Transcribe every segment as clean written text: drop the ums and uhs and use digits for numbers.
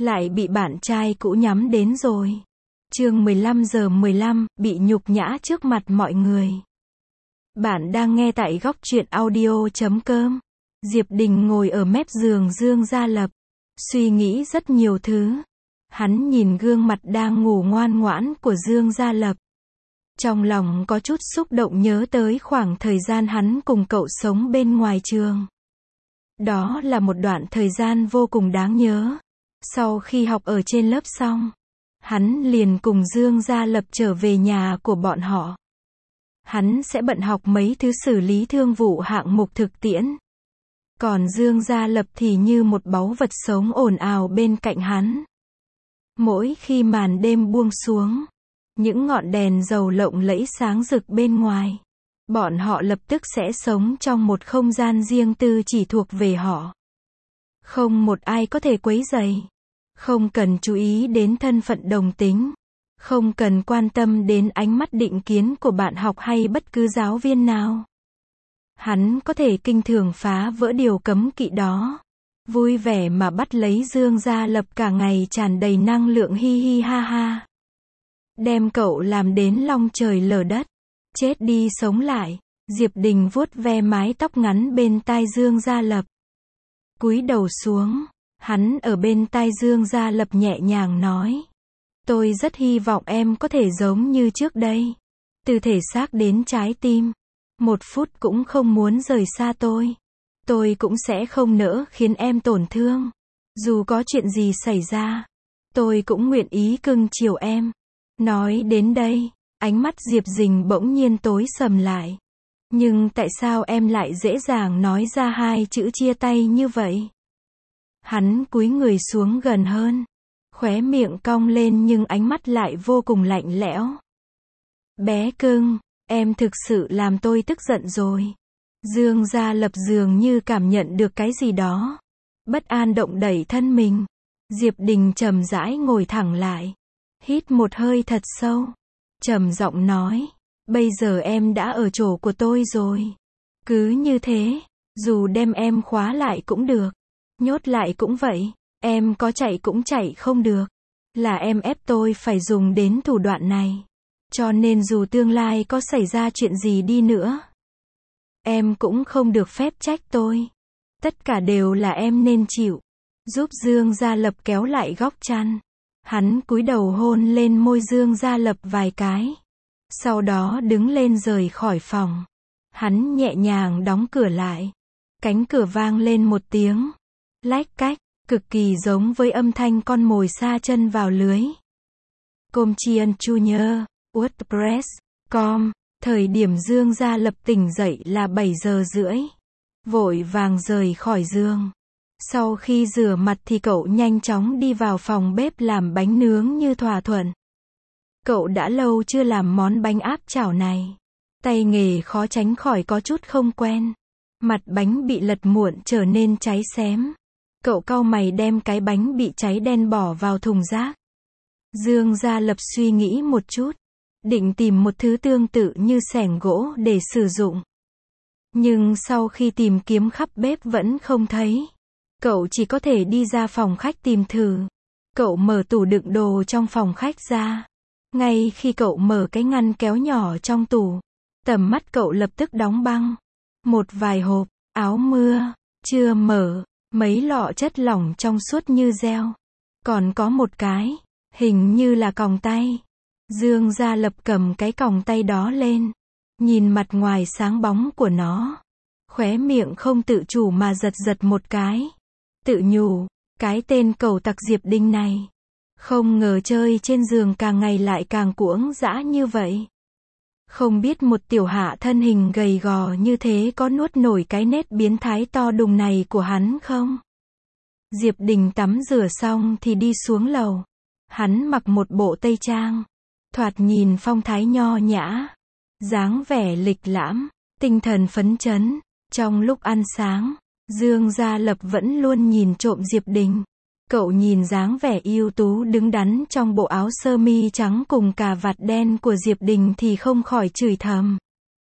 lại bị bạn trai cũ nhắm đến rồi. Chương 15:15, bị nhục nhã trước mặt mọi người. Bạn đang nghe tại góc truyện audio.com. Diệp Đình ngồi ở mép giường Dương Gia Lập, suy nghĩ rất nhiều thứ. Hắn nhìn gương mặt đang ngủ ngoan ngoãn của Dương Gia Lập. Trong lòng có chút xúc động nhớ tới khoảng thời gian hắn cùng cậu sống bên ngoài trường. Đó là một đoạn thời gian vô cùng đáng nhớ. Sau khi học ở trên lớp xong, hắn liền cùng Dương Gia Lập trở về nhà của bọn họ. Hắn sẽ bận học mấy thứ xử lý thương vụ hạng mục thực tiễn. Còn Dương Gia Lập thì như một báu vật sống ồn ào bên cạnh hắn. Mỗi khi màn đêm buông xuống, những ngọn đèn dầu lộng lẫy sáng rực bên ngoài, bọn họ lập tức sẽ sống trong một không gian riêng tư chỉ thuộc về họ. Không một ai có thể quấy rầy. Không cần chú ý đến thân phận đồng tính. Không cần quan tâm đến ánh mắt định kiến của bạn học hay bất cứ giáo viên nào. Hắn có thể kinh thường phá vỡ điều cấm kỵ đó. Vui vẻ mà bắt lấy Dương Gia Lập cả ngày tràn đầy năng lượng hi hi ha ha. Đem cậu làm đến long trời lở đất. Chết đi sống lại. Diệp Đình vuốt ve mái tóc ngắn bên tai Dương Gia Lập. Cúi đầu xuống. Hắn ở bên tai Dương Gia Lập nhẹ nhàng nói. Tôi rất hy vọng em có thể giống như trước đây. Từ thể xác đến trái tim. Một phút cũng không muốn rời xa tôi. Tôi cũng sẽ không nỡ khiến em tổn thương. Dù có chuyện gì xảy ra, tôi cũng nguyện ý cưng chiều em. Nói đến đây, ánh mắt Diệp Đình bỗng nhiên tối sầm lại. Nhưng tại sao em lại dễ dàng nói ra hai chữ chia tay như vậy? Hắn cúi người xuống gần hơn. Khóe miệng cong lên nhưng ánh mắt lại vô cùng lạnh lẽo. Bé cưng, em thực sự làm tôi tức giận rồi. Dương Gia Lập dường như cảm nhận được cái gì đó. Bất an động đẩy thân mình. Diệp Đình chậm rãi ngồi thẳng lại. Hít một hơi thật sâu. Trầm giọng nói. Bây giờ em đã ở chỗ của tôi rồi. Cứ như thế, dù đem em khóa lại cũng được. Nhốt lại cũng vậy. Em có chạy cũng chạy không được. Là em ép tôi phải dùng đến thủ đoạn này. Cho nên dù tương lai có xảy ra chuyện gì đi nữa, em cũng không được phép trách tôi. Tất cả đều là em nên chịu. Giúp Dương Gia Lập kéo lại góc chăn. Hắn cúi đầu hôn lên môi Dương Gia Lập vài cái. Sau đó đứng lên rời khỏi phòng. Hắn nhẹ nhàng đóng cửa lại. Cánh cửa vang lên một tiếng. Lách cách, cực kỳ giống với âm thanh con mồi sa chân vào lưới. Comchian Junior, WordPress.com. Thời điểm Dương Gia Lập tỉnh dậy là 7 giờ rưỡi. Vội vàng rời khỏi giường. Sau khi rửa mặt thì cậu nhanh chóng đi vào phòng bếp làm bánh nướng như thỏa thuận. Cậu đã lâu chưa làm món bánh áp chảo này. Tay nghề khó tránh khỏi có chút không quen. Mặt bánh bị lật muộn trở nên cháy xém. Cậu cau mày đem cái bánh bị cháy đen bỏ vào thùng rác. Dương Gia Lập suy nghĩ một chút. Định tìm một thứ tương tự như xẻng gỗ để sử dụng. Nhưng sau khi tìm kiếm khắp bếp vẫn không thấy. Cậu chỉ có thể đi ra phòng khách tìm thử. Cậu mở tủ đựng đồ trong phòng khách ra. Ngay khi cậu mở cái ngăn kéo nhỏ trong tủ, tầm mắt cậu lập tức đóng băng. Một vài hộp, áo mưa, chưa mở, mấy lọ chất lỏng trong suốt như gel. Còn có một cái, hình như là còng tay. Dương Gia Lập cầm cái còng tay đó lên. Nhìn mặt ngoài sáng bóng của nó. Khóe miệng không tự chủ mà giật giật một cái. Tự nhủ, cái tên cẩu tặc Diệp Đình này. Không ngờ chơi trên giường càng ngày lại càng cuỗng dã như vậy. Không biết một tiểu hạ thân hình gầy gò như thế có nuốt nổi cái nết biến thái to đùng này của hắn không? Diệp Đình tắm rửa xong thì đi xuống lầu. Hắn mặc một bộ tây trang. Thoạt nhìn phong thái nho nhã. Dáng vẻ lịch lãm, tinh thần phấn chấn. Trong lúc ăn sáng, Dương Gia Lập vẫn luôn nhìn trộm Diệp Đình. Cậu nhìn dáng vẻ ưu tú đứng đắn trong bộ áo sơ mi trắng cùng cà vạt đen của Diệp Đình thì không khỏi chửi thầm.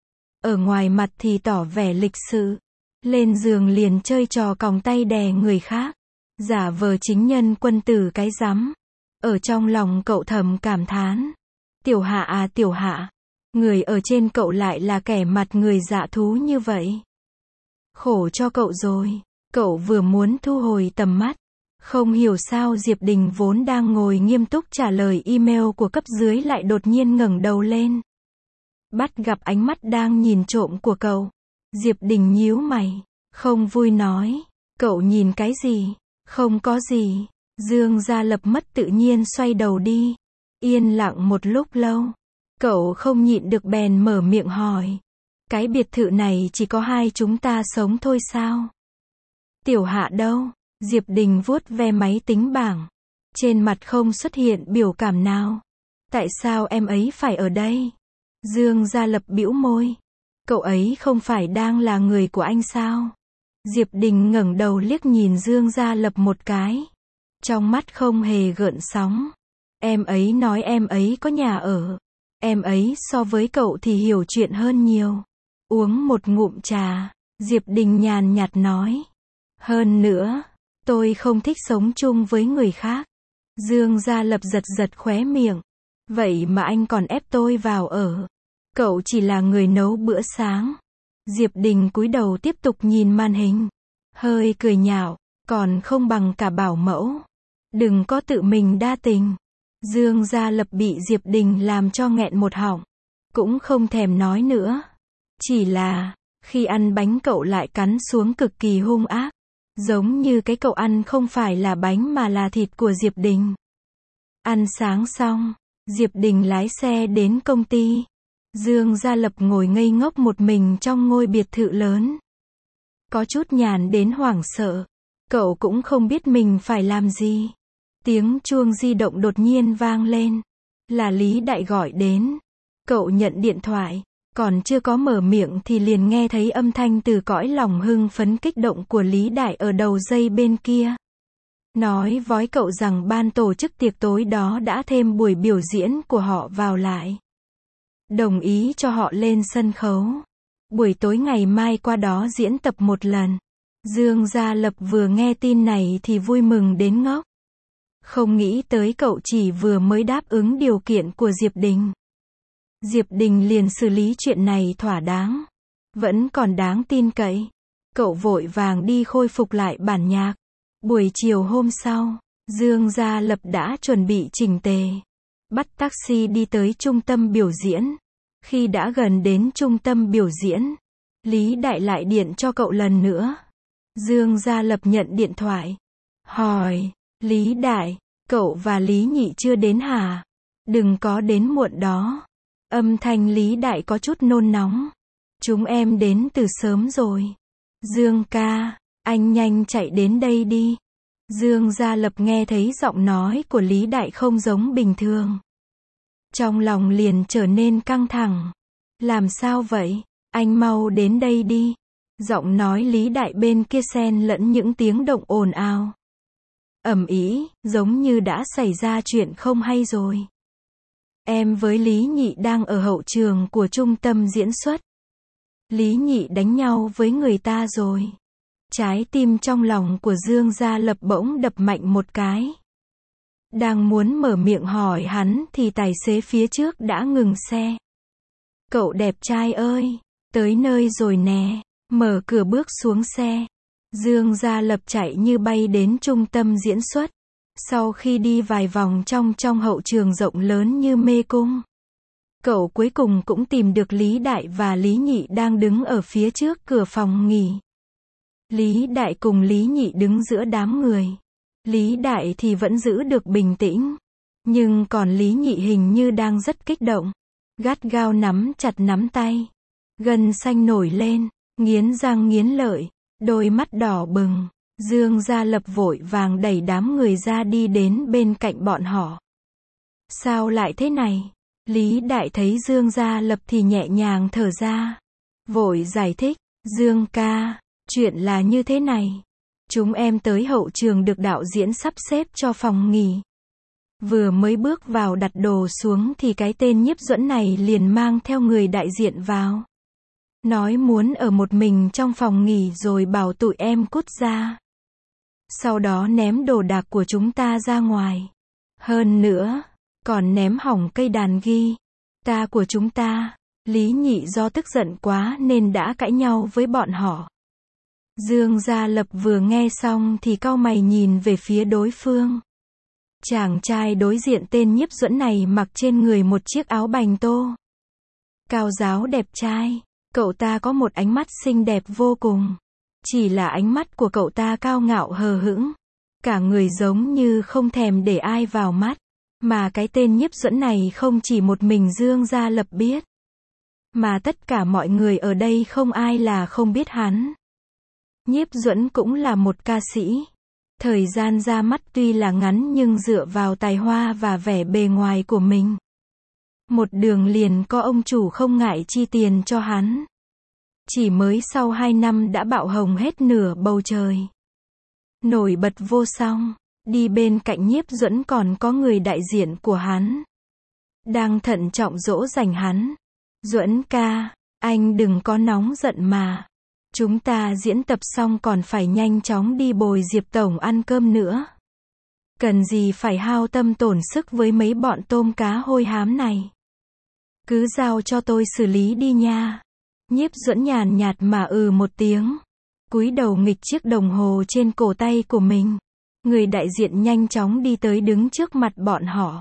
Ở ngoài mặt thì tỏ vẻ lịch sự. Lên giường liền chơi trò còng tay đè người khác. Giả vờ chính nhân quân tử cái rắm. Ở trong lòng cậu thầm cảm thán. Tiểu Hạ à Tiểu Hạ, người ở trên cậu lại là kẻ mặt người dạ thú như vậy. Khổ cho cậu rồi. Cậu vừa muốn thu hồi tầm mắt. Không hiểu sao Diệp Đình vốn đang ngồi nghiêm túc trả lời email của cấp dưới lại đột nhiên ngẩng đầu lên. Bắt gặp ánh mắt đang nhìn trộm của cậu. Diệp Đình nhíu mày. Không vui nói. Cậu nhìn cái gì? Không có gì. Dương Gia Lập mất tự nhiên xoay đầu đi. Yên lặng một lúc lâu. Cậu không nhịn được bèn mở miệng hỏi. Cái biệt thự này chỉ có hai chúng ta sống thôi sao? Tiểu Hạ đâu? Diệp Đình vuốt ve máy tính bảng. Trên mặt không xuất hiện biểu cảm nào. Tại sao em ấy phải ở đây? Dương Gia Lập bĩu môi. Cậu ấy không phải đang là người của anh sao? Diệp Đình ngẩng đầu liếc nhìn Dương Gia Lập một cái. Trong mắt không hề gợn sóng. Em ấy nói em ấy có nhà ở. Em ấy so với cậu thì hiểu chuyện hơn nhiều. Uống một ngụm trà. Diệp Đình nhàn nhạt nói. Hơn nữa, tôi không thích sống chung với người khác. Dương Gia Lập giật giật khóe miệng. Vậy mà anh còn ép tôi vào ở. Cậu chỉ là người nấu bữa sáng. Diệp Đình cúi đầu tiếp tục nhìn màn hình. Hơi cười nhạo. Còn không bằng cả bảo mẫu. Đừng có tự mình đa tình. Dương Gia Lập bị Diệp Đình làm cho nghẹn một họng. Cũng không thèm nói nữa. Chỉ là, khi ăn bánh cậu lại cắn xuống cực kỳ hung ác. Giống như cái cậu ăn không phải là bánh mà là thịt của Diệp Đình. Ăn sáng xong, Diệp Đình lái xe đến công ty. Dương Gia Lập ngồi ngây ngốc một mình trong ngôi biệt thự lớn. Có chút nhàn đến hoảng sợ. Cậu cũng không biết mình phải làm gì. Tiếng chuông di động đột nhiên vang lên. Là Lý Đại gọi đến. Cậu nhận điện thoại. Còn chưa có mở miệng thì liền nghe thấy âm thanh từ cõi lòng hưng phấn kích động của Lý Đại ở đầu dây bên kia. Nói với cậu rằng ban tổ chức tiệc tối đó đã thêm buổi biểu diễn của họ vào lại. Đồng ý cho họ lên sân khấu. Buổi tối ngày mai qua đó diễn tập một lần. Dương Gia Lập vừa nghe tin này thì vui mừng đến ngốc. Không nghĩ tới cậu chỉ vừa mới đáp ứng điều kiện của Diệp Đình. Diệp Đình liền xử lý chuyện này thỏa đáng. Vẫn còn đáng tin cậy. Cậu vội vàng đi khôi phục lại bản nhạc. Buổi chiều hôm sau, Dương Gia Lập đã chuẩn bị chỉnh tề. Bắt taxi đi tới trung tâm biểu diễn. Khi đã gần đến trung tâm biểu diễn, Lý Đại lại điện cho cậu lần nữa. Dương Gia Lập nhận điện thoại. Hỏi, Lý Đại, cậu và Lý Nhị chưa đến hả? Đừng có đến muộn đó. Âm thanh Lý Đại có chút nôn nóng. Chúng em đến từ sớm rồi. Dương ca, anh nhanh chạy đến đây đi. Dương Gia Lập nghe thấy giọng nói của Lý Đại không giống bình thường. Trong lòng liền trở nên căng thẳng. Làm sao vậy? Anh mau đến đây đi. Giọng nói Lý Đại bên kia xen lẫn những tiếng động ồn ào. Ầm ĩ, giống như đã xảy ra chuyện không hay rồi. Em với Lý Nhị đang ở hậu trường của trung tâm diễn xuất. Lý Nhị đánh nhau với người ta rồi. Trái tim trong lòng của Dương Gia Lập bỗng đập mạnh một cái. Đang muốn mở miệng hỏi hắn thì tài xế phía trước đã ngừng xe. Cậu đẹp trai ơi, tới nơi rồi nè. Mở cửa bước xuống xe. Dương Gia Lập chạy như bay đến trung tâm diễn xuất. Sau khi đi vài vòng trong hậu trường rộng lớn như mê cung, cậu cuối cùng cũng tìm được Lý Đại và Lý Nhị đang đứng ở phía trước cửa phòng nghỉ. Lý Đại cùng Lý Nhị đứng giữa đám người. Lý Đại thì vẫn giữ được bình tĩnh. Nhưng còn Lý Nhị hình như đang rất kích động. Gắt gao nắm chặt nắm tay. Gân xanh nổi lên, nghiến răng nghiến lợi, đôi mắt đỏ bừng. Dương Gia Lập vội vàng đẩy đám người ra đi đến bên cạnh bọn họ. Sao lại thế này? Lý Đại thấy Dương Gia Lập thì nhẹ nhàng thở ra. Vội giải thích, Dương ca, chuyện là như thế này. Chúng em tới hậu trường được đạo diễn sắp xếp cho phòng nghỉ. Vừa mới bước vào đặt đồ xuống thì cái tên Nhiếp Duẫn này liền mang theo người đại diện vào. Nói muốn ở một mình trong phòng nghỉ rồi bảo tụi em cút ra. Sau đó ném đồ đạc của chúng ta ra ngoài. Hơn nữa, còn ném hỏng cây đàn guitar của chúng ta. Lý Nhị do tức giận quá nên đã cãi nhau với bọn họ. Dương Gia Lập vừa nghe xong thì cau mày nhìn về phía đối phương. Chàng trai đối diện tên Nhiếp Duẫn này mặc trên người một chiếc áo bành tô. Cao ráo đẹp trai. Cậu ta có một ánh mắt xinh đẹp vô cùng. Chỉ là ánh mắt của cậu ta cao ngạo hờ hững. Cả người giống như không thèm để ai vào mắt. Mà cái tên Nhiếp Duẫn này không chỉ một mình Dương Gia Lập biết. Mà tất cả mọi người ở đây không ai là không biết hắn. Nhiếp Duẫn cũng là một ca sĩ. Thời gian ra mắt tuy là ngắn nhưng dựa vào tài hoa và vẻ bề ngoài của mình. Một đường liền có ông chủ không ngại chi tiền cho hắn. Chỉ mới sau 2 năm đã bạo hồng hết nửa bầu trời. Nổi bật vô song. Đi bên cạnh Nhiếp Duẫn còn có người đại diện của hắn. Đang thận trọng dỗ dành hắn. Duẫn ca, anh đừng có nóng giận mà. Chúng ta diễn tập xong còn phải nhanh chóng đi bồi Diệp Tổng ăn cơm nữa. Cần gì phải hao tâm tổn sức với mấy bọn tôm cá hôi hám này. Cứ giao cho tôi xử lý đi nha. Nhiếp Duẫn nhàn nhạt mà một tiếng. Cúi đầu nghịch chiếc đồng hồ trên cổ tay của mình. Người đại diện nhanh chóng đi tới đứng trước mặt bọn họ.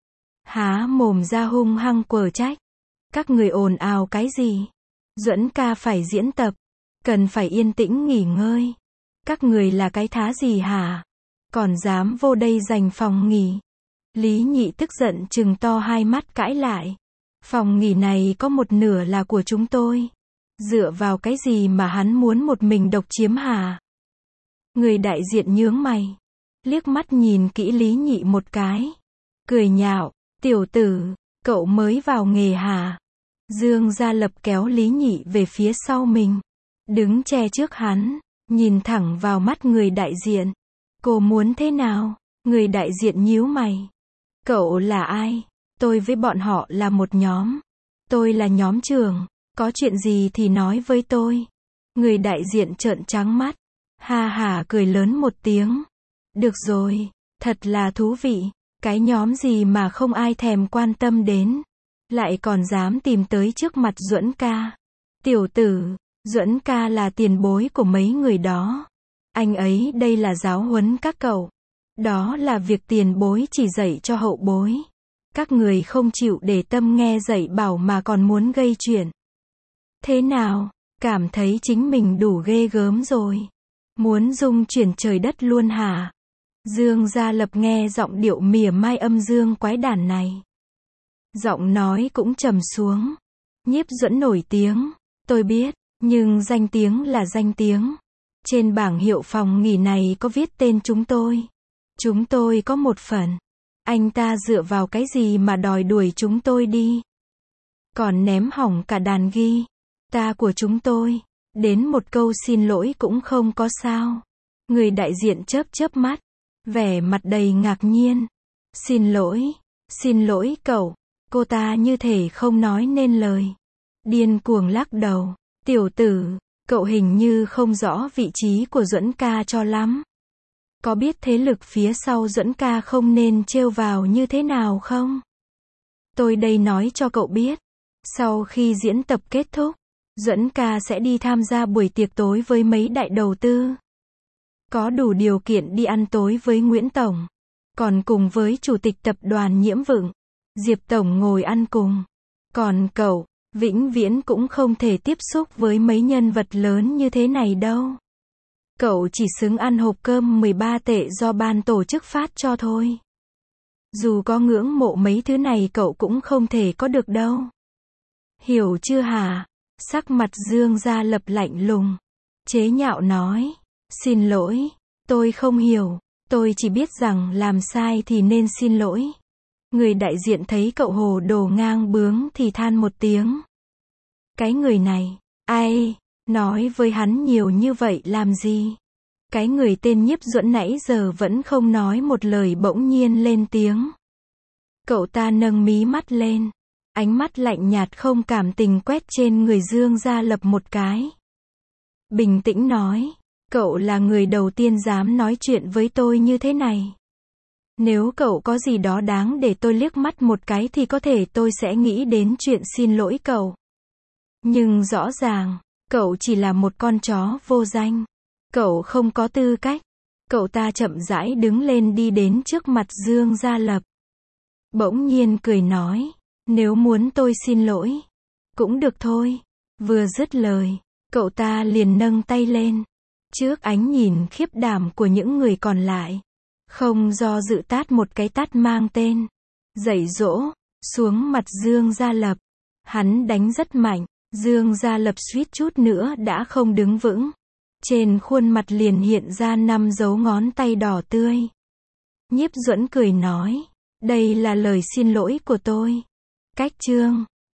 Há mồm ra hung hăng quở trách. Các người ồn ào cái gì? Duẫn ca phải diễn tập. Cần phải yên tĩnh nghỉ ngơi. Các người là cái thá gì hả? Còn dám vô đây giành phòng nghỉ. Lý Nhị tức giận trừng to hai mắt cãi lại. Phòng nghỉ này có một nửa là của chúng tôi. Dựa vào cái gì mà hắn muốn một mình độc chiếm hả? Người đại diện nhướng mày. Liếc mắt nhìn kỹ Lý Nhị một cái. Cười nhạo. Tiểu tử, cậu mới vào nghề hả? Dương Gia Lập kéo Lý Nhị về phía sau mình. Đứng che trước hắn. Nhìn thẳng vào mắt người đại diện. Cô muốn thế nào? Người đại diện nhíu mày. Cậu là ai? Tôi với bọn họ là một nhóm. Tôi là nhóm trưởng. Có chuyện gì thì nói với tôi. Người đại diện trợn trắng mắt. Ha hả cười lớn một tiếng. Được rồi, thật là thú vị. Cái nhóm gì mà không ai thèm quan tâm đến. Lại còn dám tìm tới trước mặt Duẫn ca. Tiểu tử, Duẫn ca là tiền bối của mấy người đó. Anh ấy đây là giáo huấn các cậu. Đó là việc tiền bối chỉ dạy cho hậu bối. Các người không chịu để tâm nghe dạy bảo mà còn muốn gây chuyện. Thế nào, cảm thấy chính mình đủ ghê gớm rồi. Muốn dung chuyển trời đất luôn hả? Dương Gia Lập nghe giọng điệu mỉa mai âm dương quái đản này. Giọng nói cũng trầm xuống. Nhiếp Duẫn nổi tiếng, tôi biết, nhưng danh tiếng là danh tiếng. Trên bảng hiệu phòng nghỉ này có viết tên chúng tôi. Chúng tôi có một phần. Anh ta dựa vào cái gì mà đòi đuổi chúng tôi đi? Còn ném hỏng cả đàn guitar của chúng tôi. Đến một câu xin lỗi cũng không có sao. Người đại diện chớp mắt. Vẻ mặt đầy ngạc nhiên. Xin lỗi cậu. Cô ta như thể không nói nên lời. Điên cuồng lắc đầu. Tiểu tử, cậu hình như không rõ vị trí của Duẫn ca cho lắm. Có biết thế lực phía sau Duẫn ca không nên trêu vào như thế nào không? Tôi đây nói cho cậu biết. Sau khi diễn tập kết thúc, Duẫn ca sẽ đi tham gia buổi tiệc tối với mấy đại đầu tư. Có đủ điều kiện đi ăn tối với Nguyễn Tổng. Còn cùng với Chủ tịch Tập đoàn Nhiễm Vượng, Diệp Tổng ngồi ăn cùng. Còn cậu, vĩnh viễn cũng không thể tiếp xúc với mấy nhân vật lớn như thế này đâu. Cậu chỉ xứng ăn hộp cơm 13 tệ do ban tổ chức phát cho thôi. Dù có ngưỡng mộ mấy thứ này cậu cũng không thể có được đâu. Hiểu chưa hả? Sắc mặt Dương Gia Lập lạnh lùng. Chế nhạo nói. Xin lỗi, tôi không hiểu. Tôi chỉ biết rằng làm sai thì nên xin lỗi. Người đại diện thấy cậu hồ đồ ngang bướng thì than một tiếng. Cái người này, ai, nói với hắn nhiều như vậy làm gì? Cái người tên Nhiếp Duẫn nãy giờ vẫn không nói một lời bỗng nhiên lên tiếng. Cậu ta nâng mí mắt lên. Ánh mắt lạnh nhạt không cảm tình quét trên người Dương Gia Lập một cái. Bình tĩnh nói. Cậu là người đầu tiên dám nói chuyện với tôi như thế này. Nếu cậu có gì đó đáng để tôi liếc mắt một cái thì có thể tôi sẽ nghĩ đến chuyện xin lỗi cậu. Nhưng rõ ràng, cậu chỉ là một con chó vô danh. Cậu không có tư cách. Cậu ta chậm rãi đứng lên đi đến trước mặt Dương Gia Lập. Bỗng nhiên cười nói, nếu muốn tôi xin lỗi, cũng được thôi. Vừa dứt lời, cậu ta liền nâng tay lên. Trước ánh nhìn khiếp đảm của những người còn lại, không do dự tát một cái tát mang tên dạy dỗ xuống mặt Dương Gia Lập. Hắn đánh rất mạnh, Dương Gia Lập suýt chút nữa đã không đứng vững. Trên khuôn mặt liền hiện ra 5 dấu ngón tay đỏ tươi. Nhiếp Duẫn cười nói, đây là lời xin lỗi của tôi. Cách chương